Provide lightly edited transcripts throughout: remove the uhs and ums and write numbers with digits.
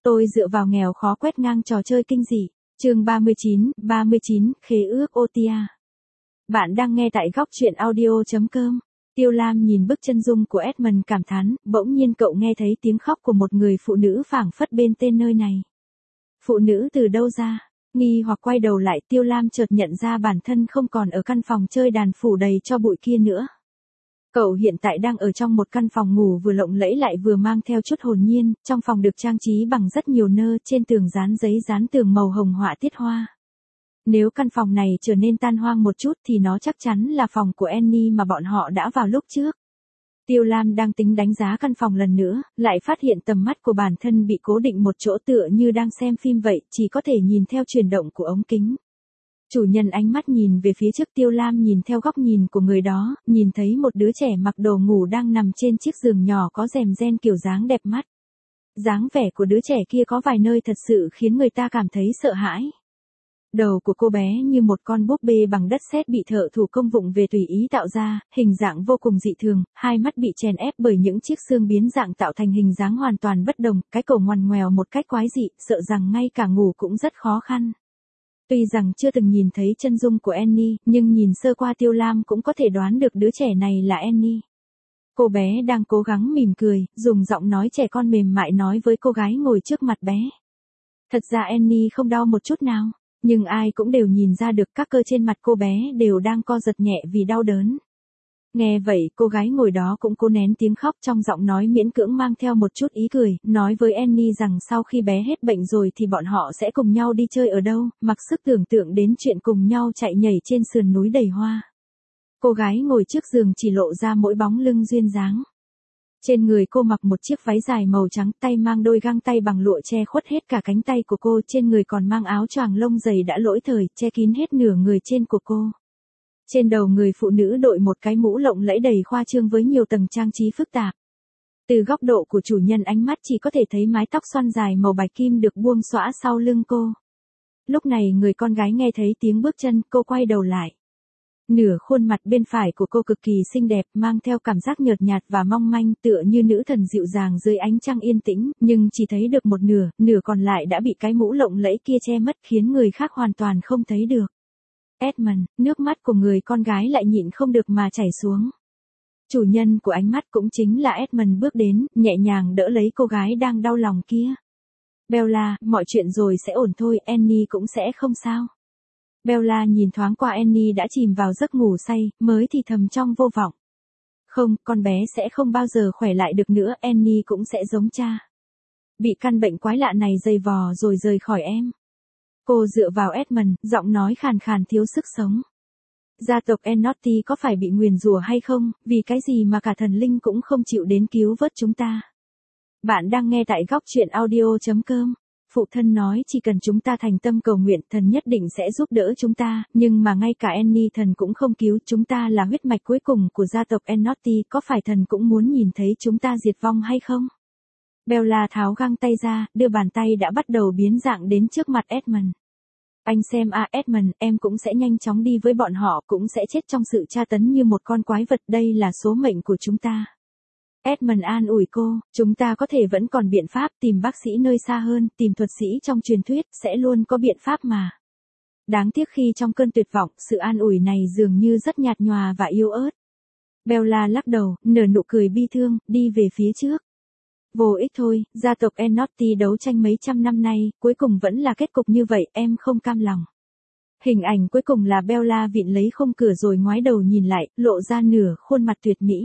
Tôi dựa vào nghèo khó quét ngang trò chơi kinh dị. Chương 39, khế ước Otia. Bạn đang nghe tại góc truyện audio.com. Tiêu Lam nhìn bức chân dung của Edmund cảm thán, bỗng nhiên cậu nghe thấy tiếng khóc của một người phụ nữ phảng phất bên tên nơi này. Phụ nữ từ đâu ra? Nghi hoặc quay đầu lại, Tiêu Lam chợt nhận ra bản thân không còn ở căn phòng chơi đàn phủ đầy cho bụi kia nữa. Cậu hiện tại đang ở trong một căn phòng ngủ vừa lộng lẫy lại vừa mang theo chút hồn nhiên, trong phòng được trang trí bằng rất nhiều nơ, trên tường dán giấy dán tường màu hồng họa tiết hoa. Nếu căn phòng này trở nên tan hoang một chút thì nó chắc chắn là phòng của Annie mà bọn họ đã vào lúc trước. Tiêu Lam đang tính đánh giá căn phòng lần nữa, lại phát hiện tầm mắt của bản thân bị cố định một chỗ tựa như đang xem phim vậy, chỉ có thể nhìn theo chuyển động của ống kính. Chủ nhân ánh mắt nhìn về phía trước, Tiêu Lam nhìn theo góc nhìn của người đó, nhìn thấy một đứa trẻ mặc đồ ngủ đang nằm trên chiếc giường nhỏ có rèm ren kiểu dáng đẹp mắt. Dáng vẻ của đứa trẻ kia có vài nơi thật sự khiến người ta cảm thấy sợ hãi. Đầu của cô bé như một con búp bê bằng đất sét bị thợ thủ công vụng về tùy ý tạo ra, hình dạng vô cùng dị thường, hai mắt bị chèn ép bởi những chiếc xương biến dạng tạo thành hình dáng hoàn toàn bất đồng, cái cổ ngoằn ngoèo một cách quái dị, sợ rằng ngay cả ngủ cũng rất khó khăn. Tuy rằng chưa từng nhìn thấy chân dung của Annie, nhưng nhìn sơ qua Tiêu Lam cũng có thể đoán được đứa trẻ này là Annie. Cô bé đang cố gắng mỉm cười, dùng giọng nói trẻ con mềm mại nói với cô gái ngồi trước mặt bé. Thật ra Annie không đau một chút nào, nhưng ai cũng đều nhìn ra được các cơ trên mặt cô bé đều đang co giật nhẹ vì đau đớn. Nghe vậy, cô gái ngồi đó cũng cố nén tiếng khóc, trong giọng nói miễn cưỡng mang theo một chút ý cười, nói với Annie rằng sau khi bé hết bệnh rồi thì bọn họ sẽ cùng nhau đi chơi ở đâu, mặc sức tưởng tượng đến chuyện cùng nhau chạy nhảy trên sườn núi đầy hoa. Cô gái ngồi trước giường chỉ lộ ra mỗi bóng lưng duyên dáng. Trên người cô mặc một chiếc váy dài màu trắng, tay mang đôi găng tay bằng lụa che khuất hết cả cánh tay của cô, trên người còn mang áo choàng lông dày đã lỗi thời, che kín hết nửa người trên của cô. Trên đầu người phụ nữ đội một cái mũ lộng lẫy đầy khoa trương với nhiều tầng trang trí phức tạp. Từ góc độ của chủ nhân ánh mắt chỉ có thể thấy mái tóc xoăn dài màu bạch kim được buông xõa sau lưng cô. Lúc này người con gái nghe thấy tiếng bước chân, cô quay đầu lại. Nửa khuôn mặt bên phải của cô cực kỳ xinh đẹp, mang theo cảm giác nhợt nhạt và mong manh, tựa như nữ thần dịu dàng dưới ánh trăng yên tĩnh, nhưng chỉ thấy được một nửa, nửa còn lại đã bị cái mũ lộng lẫy kia che mất, khiến người khác hoàn toàn không thấy được. Edmund, nước mắt của người con gái lại nhịn không được mà chảy xuống. Chủ nhân của ánh mắt cũng chính là Edmund bước đến, nhẹ nhàng đỡ lấy cô gái đang đau lòng kia. Bella, mọi chuyện rồi sẽ ổn thôi, Annie cũng sẽ không sao. Bella nhìn thoáng qua Annie đã chìm vào giấc ngủ say, mới thì thầm trong vô vọng. Không, con bé sẽ không bao giờ khỏe lại được nữa, Annie cũng sẽ giống cha. Bị căn bệnh quái lạ này dày vò rồi rời khỏi em. Cô dựa vào Edmund, giọng nói khàn khàn thiếu sức sống. Gia tộc Enotti có phải bị nguyền rủa hay không, vì cái gì mà cả thần linh cũng không chịu đến cứu vớt chúng ta. Bạn đang nghe tại góc truyện audio.com. Phụ thân nói chỉ cần chúng ta thành tâm cầu nguyện, thần nhất định sẽ giúp đỡ chúng ta, nhưng mà ngay cả Annie thần cũng không cứu, chúng ta là huyết mạch cuối cùng của gia tộc Enotti, có phải thần cũng muốn nhìn thấy chúng ta diệt vong hay không? Bella tháo găng tay ra, đưa bàn tay đã bắt đầu biến dạng đến trước mặt Edmund. Anh xem Edmund, em cũng sẽ nhanh chóng đi với bọn họ, cũng sẽ chết trong sự tra tấn như một con quái vật, đây là số mệnh của chúng ta. Edmund an ủi cô, chúng ta có thể vẫn còn biện pháp, tìm bác sĩ nơi xa hơn, tìm thuật sĩ trong truyền thuyết, sẽ luôn có biện pháp mà. Đáng tiếc khi trong cơn tuyệt vọng, sự an ủi này dường như rất nhạt nhòa và yếu ớt. Bella lắc đầu, nở nụ cười bi thương, đi về phía trước. Vô ích thôi, gia tộc Enotti đấu tranh mấy trăm năm nay, cuối cùng vẫn là kết cục như vậy, em không cam lòng. Hình ảnh cuối cùng là Bella vịn lấy khung cửa rồi ngoái đầu nhìn lại, lộ ra nửa khuôn mặt tuyệt mỹ.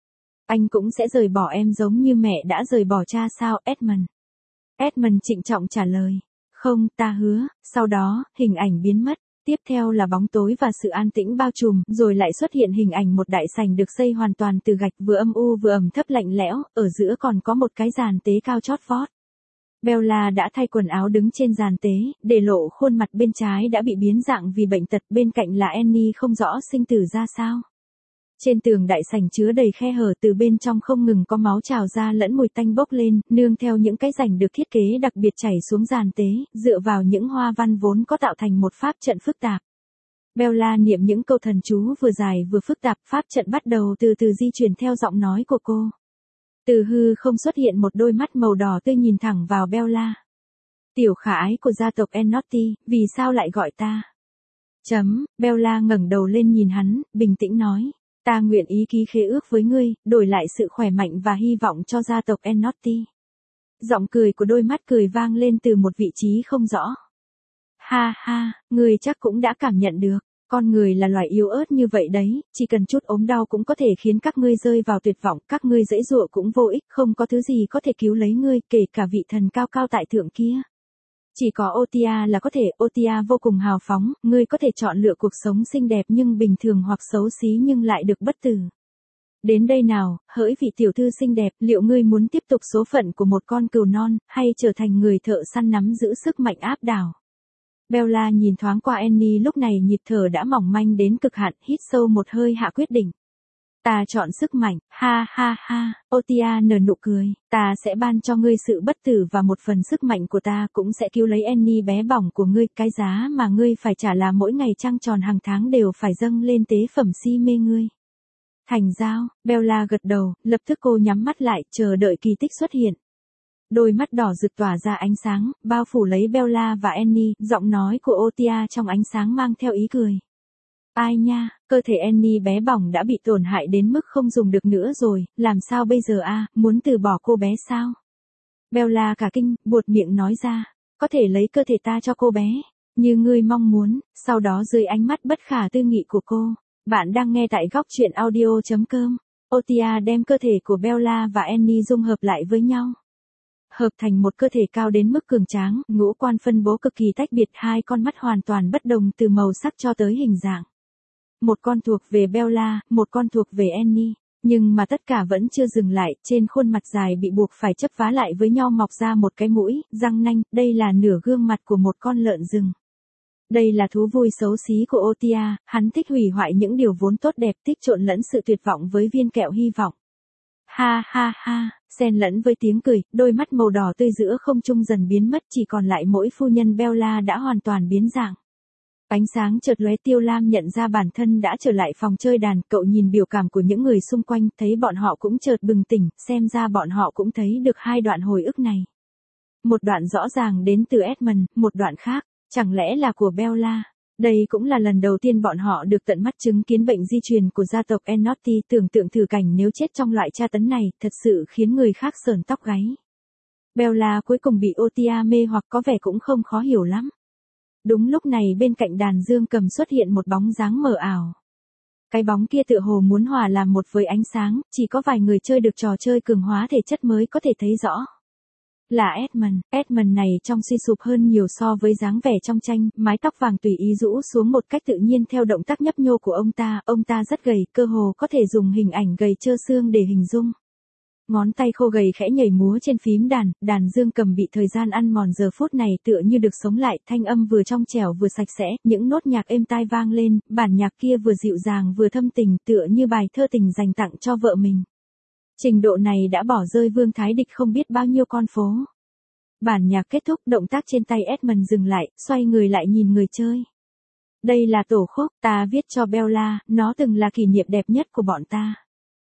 Anh cũng sẽ rời bỏ em giống như mẹ đã rời bỏ cha sao, Edmund? Edmund trịnh trọng trả lời. Không, ta hứa. Sau đó, hình ảnh biến mất. Tiếp theo là bóng tối và sự an tĩnh bao trùm, rồi lại xuất hiện hình ảnh một đại sảnh được xây hoàn toàn từ gạch, vừa âm u vừa ẩm thấp lạnh lẽo, ở giữa còn có một cái giàn tế cao chót vót. Bella đã thay quần áo đứng trên giàn tế, để lộ khuôn mặt bên trái đã bị biến dạng vì bệnh tật, bên cạnh là Annie không rõ sinh tử ra sao. Trên tường đại sảnh chứa đầy khe hở, từ bên trong không ngừng có máu trào ra lẫn mùi tanh bốc lên, nương theo những cái rãnh được thiết kế đặc biệt chảy xuống giàn tế, dựa vào những hoa văn vốn có tạo thành một pháp trận phức tạp. Bella niệm những câu thần chú vừa dài vừa phức tạp, pháp trận bắt đầu từ từ di chuyển theo giọng nói của cô. Từ hư không xuất hiện một đôi mắt màu đỏ tươi nhìn thẳng vào Bella. Tiểu khả ái của gia tộc Enotti, vì sao lại gọi ta? Bella ngẩng đầu lên nhìn hắn, bình tĩnh nói. Ta nguyện ý ký khế ước với ngươi, đổi lại sự khỏe mạnh và hy vọng cho gia tộc Enotti. Giọng cười của đôi mắt cười vang lên từ một vị trí không rõ. Ha ha, ngươi chắc cũng đã cảm nhận được. Con người là loài yếu ớt như vậy đấy, chỉ cần chút ốm đau cũng có thể khiến các ngươi rơi vào tuyệt vọng, các ngươi giãy giụa cũng vô ích, không có thứ gì có thể cứu lấy ngươi, kể cả vị thần cao cao tại thượng kia. Chỉ có Otia là có thể, Otia vô cùng hào phóng, ngươi có thể chọn lựa cuộc sống xinh đẹp nhưng bình thường hoặc xấu xí nhưng lại được bất tử. Đến đây nào, hỡi vị tiểu thư xinh đẹp, liệu ngươi muốn tiếp tục số phận của một con cừu non, hay trở thành người thợ săn nắm giữ sức mạnh áp đảo? Bella nhìn thoáng qua Annie lúc này nhịp thở đã mỏng manh đến cực hạn, hít sâu một hơi hạ quyết định. Ta chọn sức mạnh, ha ha ha, Otia nở nụ cười, ta sẽ ban cho ngươi sự bất tử và một phần sức mạnh của ta cũng sẽ cứu lấy Annie bé bỏng của ngươi, cái giá mà ngươi phải trả là mỗi ngày trăng tròn hàng tháng đều phải dâng lên tế phẩm si mê ngươi. Thành giao, Bella gật đầu, lập tức cô nhắm mắt lại, chờ đợi kỳ tích xuất hiện. Đôi mắt đỏ rực tỏa ra ánh sáng, bao phủ lấy Bella và Annie, giọng nói của Otia trong ánh sáng mang theo ý cười. Ai nha, cơ thể Annie bé bỏng đã bị tổn hại đến mức không dùng được nữa rồi, làm sao bây giờ a, muốn từ bỏ cô bé sao? Bella cả kinh, buột miệng nói ra, có thể lấy cơ thể ta cho cô bé, như ngươi mong muốn, sau đó dưới ánh mắt bất khả tư nghị của cô. Bạn đang nghe tại góc truyện audio.com. Otia đem cơ thể của Bella và Annie dung hợp lại với nhau. Hợp thành một cơ thể cao đến mức cường tráng, ngũ quan phân bố cực kỳ tách biệt, hai con mắt hoàn toàn bất đồng từ màu sắc cho tới hình dạng. Một con thuộc về Bella, một con thuộc về Annie. Nhưng mà tất cả vẫn chưa dừng lại, trên khuôn mặt dài bị buộc phải chấp vá lại với nhau mọc ra một cái mũi, răng nanh, đây là nửa gương mặt của một con lợn rừng. Đây là thú vui xấu xí của Otia, hắn thích hủy hoại những điều vốn tốt đẹp, thích trộn lẫn sự tuyệt vọng với viên kẹo hy vọng. Ha ha ha, xen lẫn với tiếng cười, đôi mắt màu đỏ tươi giữa không trung dần biến mất, chỉ còn lại mỗi phu nhân Bella đã hoàn toàn biến dạng. Ánh sáng chợt lóe, Tiêu Lam nhận ra bản thân đã trở lại phòng chơi đàn, cậu nhìn biểu cảm của những người xung quanh, thấy bọn họ cũng chợt bừng tỉnh, xem ra bọn họ cũng thấy được hai đoạn hồi ức này. Một đoạn rõ ràng đến từ Edmund, một đoạn khác, chẳng lẽ là của Bella? Đây cũng là lần đầu tiên bọn họ được tận mắt chứng kiến bệnh di truyền của gia tộc Enotti, tưởng tượng thử cảnh nếu chết trong loại tra tấn này, thật sự khiến người khác sởn tóc gáy. Bella cuối cùng bị Otia mê hoặc có vẻ cũng không khó hiểu lắm. Đúng lúc này bên cạnh đàn dương cầm xuất hiện một bóng dáng mờ ảo. Cái bóng kia tựa hồ muốn hòa làm một với ánh sáng, chỉ có vài người chơi được trò chơi cường hóa thể chất mới có thể thấy rõ. Là Edmund này trông suy sụp hơn nhiều so với dáng vẻ trong tranh, mái tóc vàng tùy ý rũ xuống một cách tự nhiên theo động tác nhấp nhô của ông ta rất gầy, cơ hồ có thể dùng hình ảnh gầy trơ xương để hình dung. Ngón tay khô gầy khẽ nhảy múa trên phím đàn dương cầm bị thời gian ăn mòn giờ phút này tựa như được sống lại, thanh âm vừa trong trẻo vừa sạch sẽ, những nốt nhạc êm tai vang lên, bản nhạc kia vừa dịu dàng vừa thâm tình, tựa như bài thơ tình dành tặng cho vợ mình. Trình độ này đã bỏ rơi Vương Thái Địch không biết bao nhiêu con phố. Bản nhạc kết thúc, động tác trên tay Edmund dừng lại, xoay người lại nhìn người chơi. Đây là tổ khúc ta viết cho Bella, nó từng là kỷ niệm đẹp nhất của bọn ta.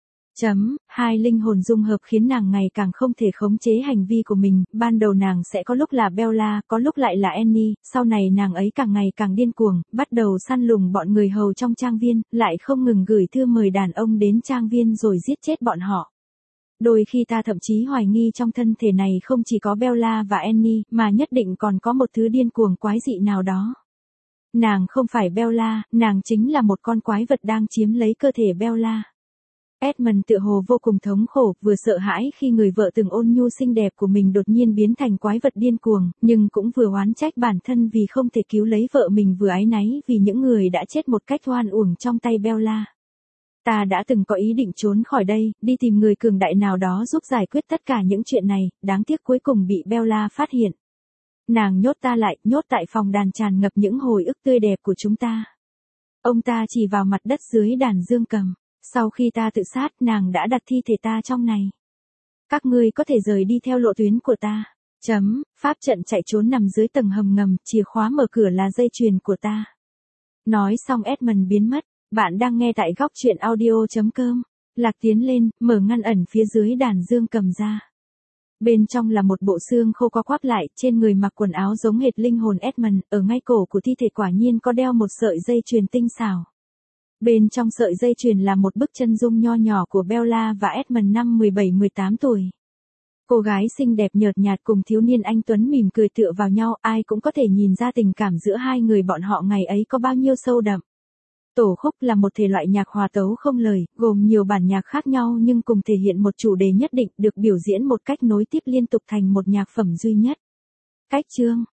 Hai linh hồn dung hợp khiến nàng ngày càng không thể khống chế hành vi của mình, ban đầu nàng sẽ có lúc là Bella, có lúc lại là Annie, sau này nàng ấy càng ngày càng điên cuồng, bắt đầu săn lùng bọn người hầu trong trang viên, lại không ngừng gửi thư mời đàn ông đến trang viên rồi giết chết bọn họ. Đôi khi ta thậm chí hoài nghi trong thân thể này không chỉ có Bella và Annie, mà nhất định còn có một thứ điên cuồng quái dị nào đó. Nàng không phải Bella, nàng chính là một con quái vật đang chiếm lấy cơ thể Bella. Edmund tựa hồ vô cùng thống khổ, vừa sợ hãi khi người vợ từng ôn nhu xinh đẹp của mình đột nhiên biến thành quái vật điên cuồng, nhưng cũng vừa oán trách bản thân vì không thể cứu lấy vợ mình, vừa áy náy vì những người đã chết một cách oan uổng trong tay Bella. Ta đã từng có ý định trốn khỏi đây, đi tìm người cường đại nào đó giúp giải quyết tất cả những chuyện này, đáng tiếc cuối cùng bị Bella phát hiện. Nàng nhốt ta lại, nhốt tại phòng đàn tràn ngập những hồi ức tươi đẹp của chúng ta. Ông ta chỉ vào mặt đất dưới đàn dương cầm. Sau khi ta tự sát, nàng đã đặt thi thể ta trong này. Các ngươi có thể rời đi theo lộ tuyến của ta. Pháp trận chạy trốn nằm dưới tầng hầm ngầm, chìa khóa mở cửa là dây chuyền của ta. Nói xong Edmund biến mất. Bạn đang nghe tại góc truyện audio.com. Lạc tiến lên, mở ngăn ẩn phía dưới đàn dương cầm ra. Bên trong là một bộ xương khô co quắp lại, trên người mặc quần áo giống hệt linh hồn Edmund, ở ngay cổ của thi thể quả nhiên có đeo một sợi dây chuyền tinh xảo. Bên trong sợi dây chuyền là một bức chân dung nho nhỏ của Bella và Edmund năm 17-18 tuổi. Cô gái xinh đẹp nhợt nhạt cùng thiếu niên anh tuấn mỉm cười tựa vào nhau, ai cũng có thể nhìn ra tình cảm giữa hai người bọn họ ngày ấy có bao nhiêu sâu đậm. Tổ khúc là một thể loại nhạc hòa tấu không lời, gồm nhiều bản nhạc khác nhau nhưng cùng thể hiện một chủ đề nhất định, được biểu diễn một cách nối tiếp liên tục thành một nhạc phẩm duy nhất. Cách chương